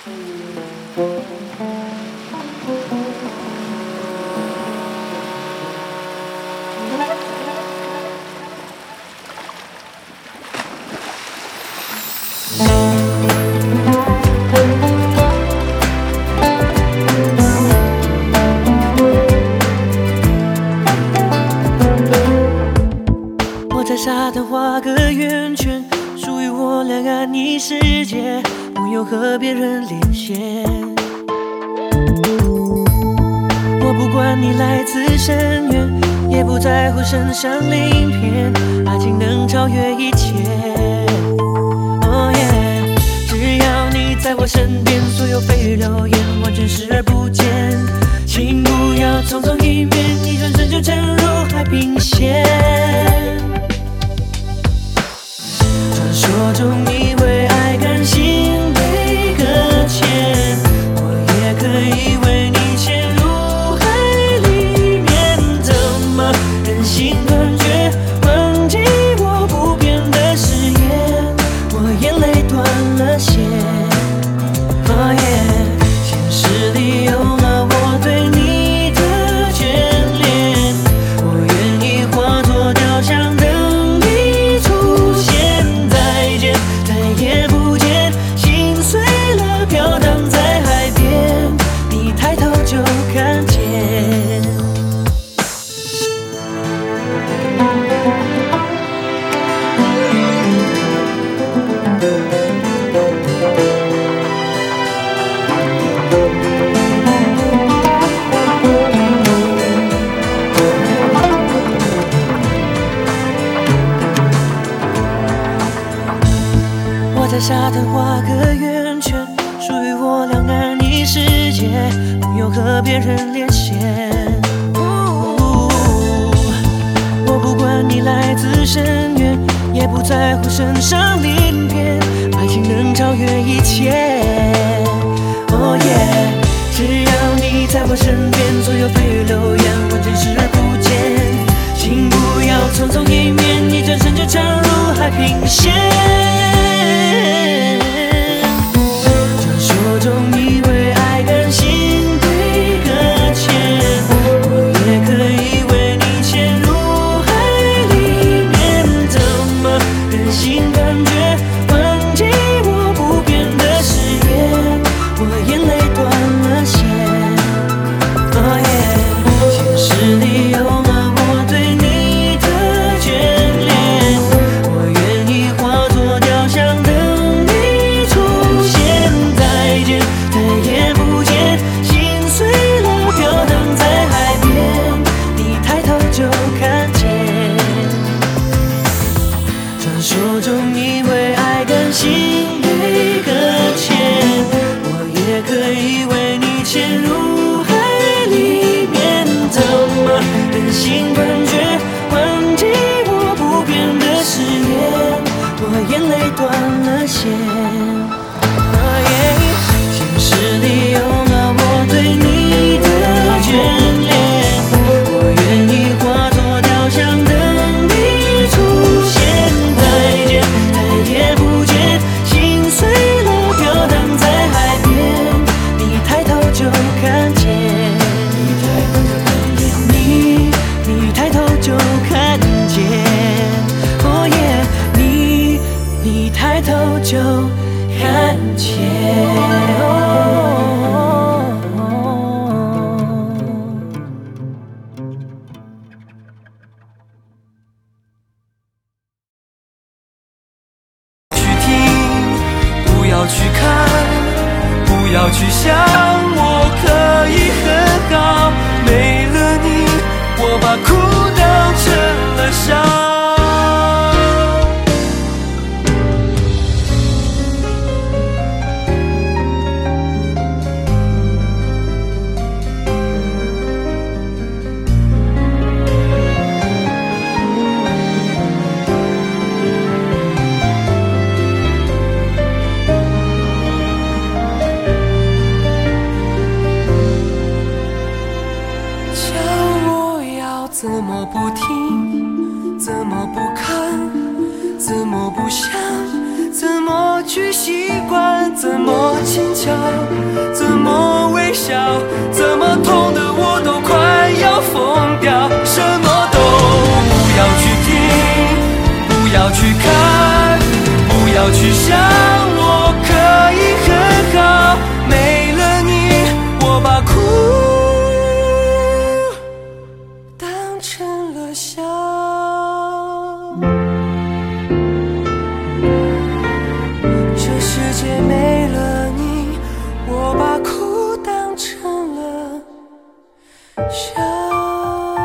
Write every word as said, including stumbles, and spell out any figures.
我在沙滩画个圆圈，属于我俩安逸世界，不用和别人连线。我不管你来自深渊，也不在乎身上鳞片，爱情能超越一切。Oh yeah， 只要你在我身边，所有蜚语流言完全视而不见。请不要匆匆一面，一转身就沉入海平线。传说中以为爱甘心被搁浅，我也可以为你潜入海里面，怎么忍心断绝，忘记我不变的誓言，我眼泪断了线。Oh yeah， 现实里有了我对你的眷恋，我愿意化作雕像等你出现。再见，再也不见，心碎了飘荡在海边，你抬头就看见。我在沙滩画个圆圈，属于我俩安逸世界，不用和别人连线。我不管你来自深渊，也不在乎身上鳞片，爱情能超越一切。Oh yeah， 只要你在我身边，所有蜚语流言完全视而不见。请不要匆匆一面，一转身就沉入海平线。传说中以为爱甘心被搁浅，我也可以为你潜入海里面，怎么忍心断绝，忘记我不变的誓言，我眼泪断了线。Oh yeah， 现实里有了我对你的眷恋，我愿意化作雕像等你出现。再见，再也不见，心碎了飘荡在海边，你抬头就看见。传说中以为爱甘心被搁浅，我也可以为你潜入海里面，怎么忍心断绝，忘记我不变的誓言，我眼泪断了线。Oh yeah， 现实里有了我对你的眷恋，我愿意化作雕像等你出现。再见，再也不见，心碎了飘荡在海边，你抬头就看见。你你抬头就看见。Oh yeah， 你你抬头就看见。 去听，不要去看，不要去想，我可以很好。没了你，我把哭当成了笑。 去习惯，怎么轻巧，怎么微笑，怎么痛的我都快要疯掉。什么都不要去听，不要去看，不要去想。